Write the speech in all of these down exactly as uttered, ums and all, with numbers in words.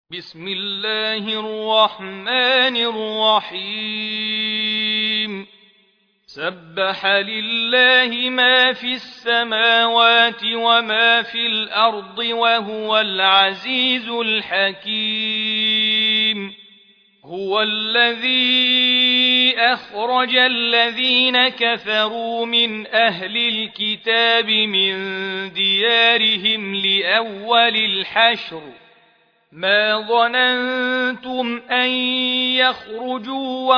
بسم الله الرحمن الرحيم سبح لله ما في السماوات وما في الأرض وهو العزيز الحكيم هو الذي أخرج الذين كفروا من أهل الكتاب من ديارهم لأول الحشر ما ظننتم أن يخرجوا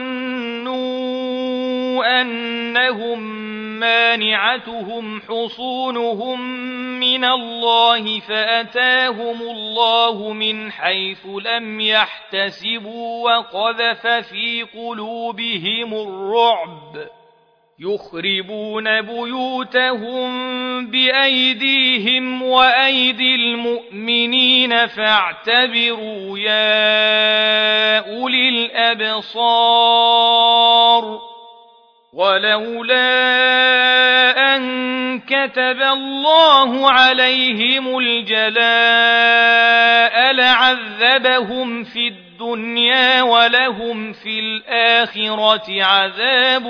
وظنوا أنهم مانعتهم حصونهم من الله فأتاهم الله من حيث لم يحتسبوا وقذف في قلوبهم الرعب يخربون بيوتهم بأيديهم وأيدي المؤمنين فاعتبروا يا أولي الأبصار ولولا أن كتب الله عليهم الجلاء لعذبهم في الدنيا الدنيا ولهم في الآخرة عذاب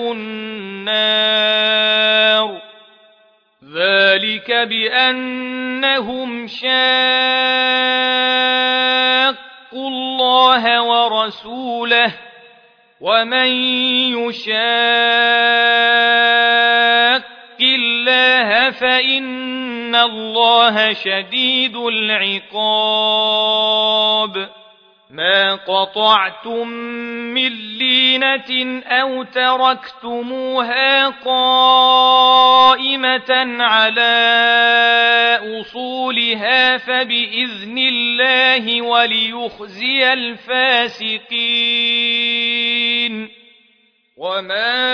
النار ذلك بأنهم شاقوا الله ورسوله ومن يشاق الله فإن الله شديد العقاب ما قطعتم من لينة أو تركتموها قائمة على أصولها فبإذن الله وليخزي الفاسقين وما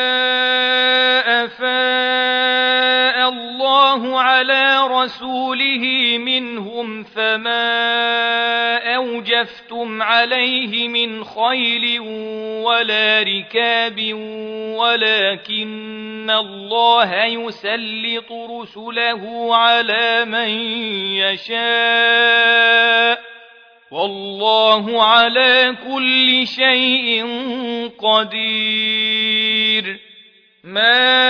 أفاء الله على رسوله منهم فما أوجفتم عليه من خيل ولا ركاب ولكن الله يسلط رسله على من يشاء والله على كل شيء قدير ما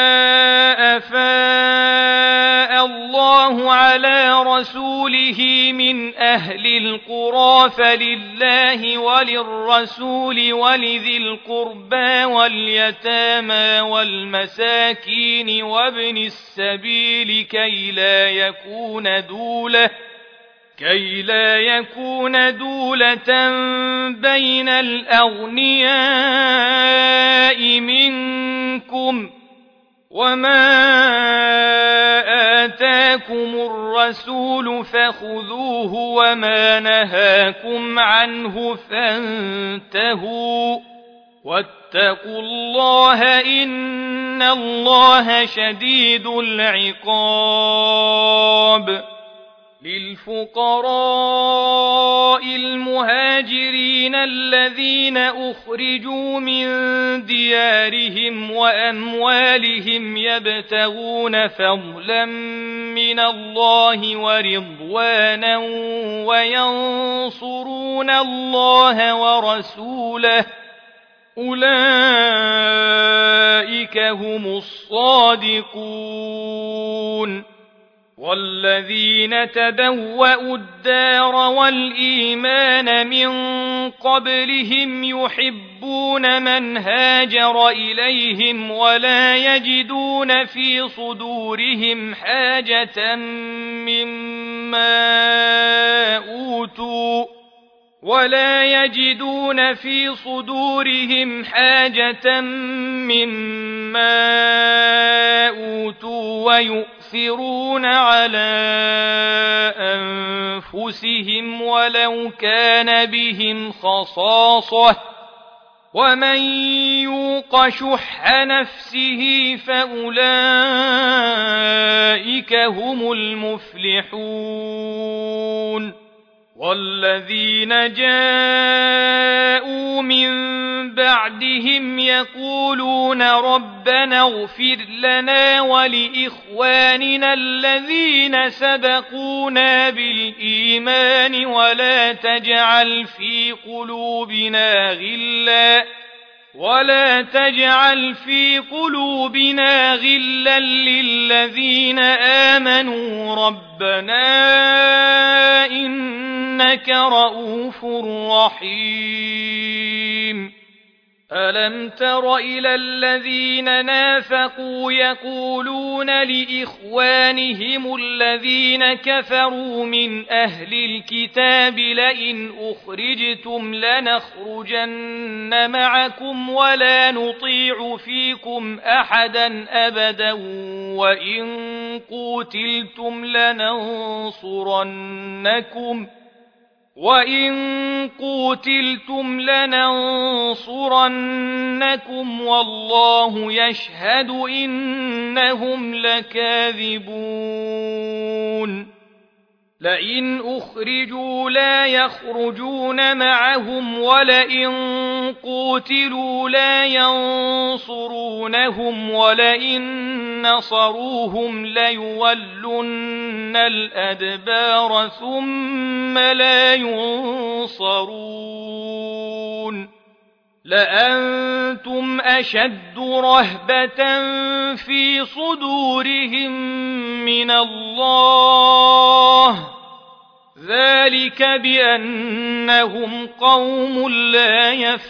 أفاء الله على رسوله من أهل القرى فلله وللرسول ولذي القربى واليتامى والمساكين وابن السبيل كي لا يكون دولة كي لا يكون دولة بين الأغنياء منكم وما آتاكم الرسول فخذوه وما نهاكم عنه فانتهوا واتقوا الله إن الله شديد العقاب للفقراء المهاجرين الذين أخرجوا من ديارهم وأموالهم يبتغون فضلا من الله ورضوانا وينصرون الله ورسوله أولئك هم الصادقون والذين تبوأوا الدار والإيمان من قبلهم يحبون من هاجر إليهم ولا يجدون في صدورهم حاجة مما أوتوا ولا يجدون في صدورهم حاجة مما أوتوا ويؤثرون على أنفسهم ولو كان بهم خصاصة ومن يوق شح نفسه فأولئك هم المفلحون والذين جاءوا من بعدهم يقولون ربنا اغفر لنا ولإخواننا الذين سبقونا بالإيمان ولا تجعل في قلوبنا غلا ولا تجعل في قلوبنا غلا للذين آمنوا ربنا إنك رؤوف رحيم ألم تر إلى الذين نافقوا يقولون لإخوانهم الذين كفروا من أهل الكتاب لئن أخرجتم لنخرجن معكم ولا نطيع فيكم أحدا أبدا وإن قوتلتم لننصرنكم وَإِن قُوتِلْتُمْ لَنَنصُرَنَّكُمْ وَاللَّهُ يَشْهَدُ إِنَّهُمْ لَكَاذِبُونَ لئن أخرجوا لا يخرجون معهم ولئن قوتلوا لا ينصرونهم ولئن نصروهم ليولن الأدبار ثم لا ينصرون لأنتم أشد رهبة في صدورهم من الله ذلك بأنهم قوم لا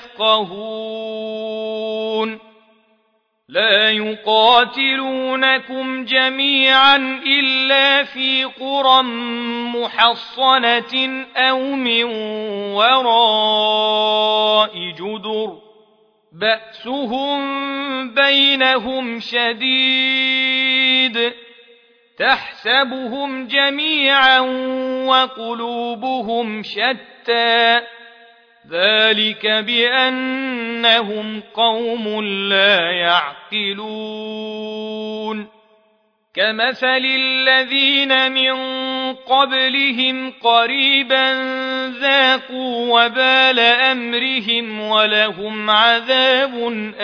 يفقهون لا يقاتلونكم جميعا إلا في قرى محصنة أو من وراء جدر بأسهم بينهم شديد تحسبهم جميعا وقلوبهم شتى ذلك بأنهم قوم لا يعقلون كمثل الذين من قبلهم قريبا ذاقوا وبال أمرهم ولهم عذاب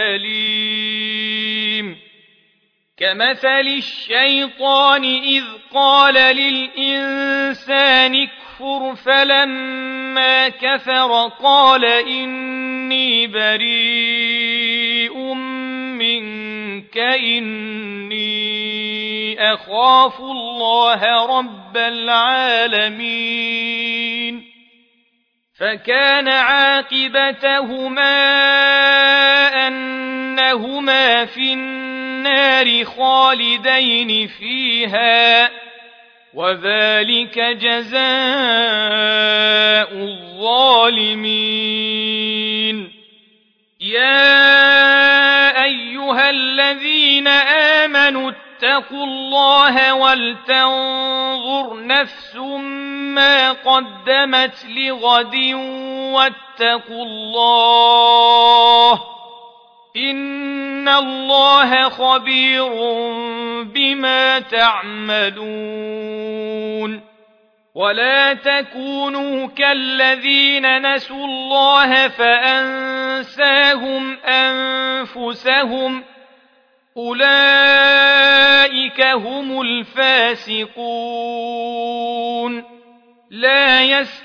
أليم كمثل الشيطان إذ قال للإنسان اكفر فلما كفر قال إني بريء منك إني أخاف الله رب العالمين فكان عاقبتهما أنهما في النار خالدين فيها وذلك جزاء الظالمين يا أيها الذين آمنوا اتقوا الله ولتنظر نفس ما قدمت لغد واتقوا الله إن الله خبير بما تعملون ولا تكونوا كالذين نسوا الله فأنساهم أنفسهم أولئك هم الفاسقون لا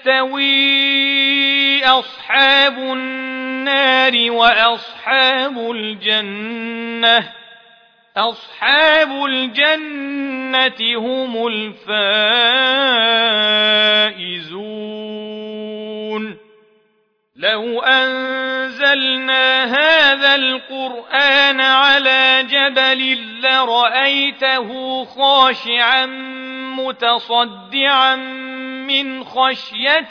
يستوي أصحاب النار وأصحاب الجنة أصحاب الجنة هم الفائزون لو أنزلنا هذا القرآن على جبل لرأيته خاشعا متصدعا من خشية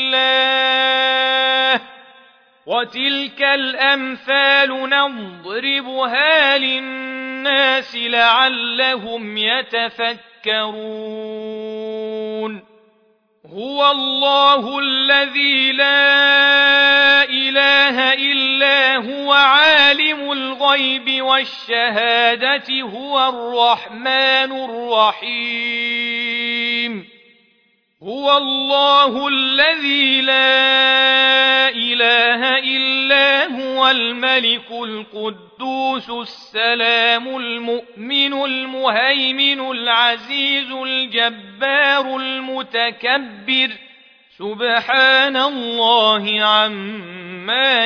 الله وتلك الأمثال نضربها للناس لعلهم يتفكرون هو الله الذي لا إله إلا هو عالم الغيب والشهادة هو الرحمن الرحيم هو الله الذي لا إله إلا هو الملك القدوس السلام المؤمن المهيمن العزيز الجبار المتكبر سبحان الله عما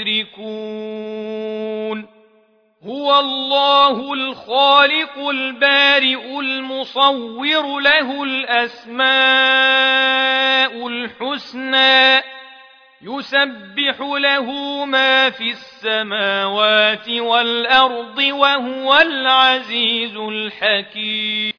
يشركون هو الله الخالق البارئ المصور له الأسماء الحسنى يسبح له ما في السماوات والأرض وهو العزيز الحكيم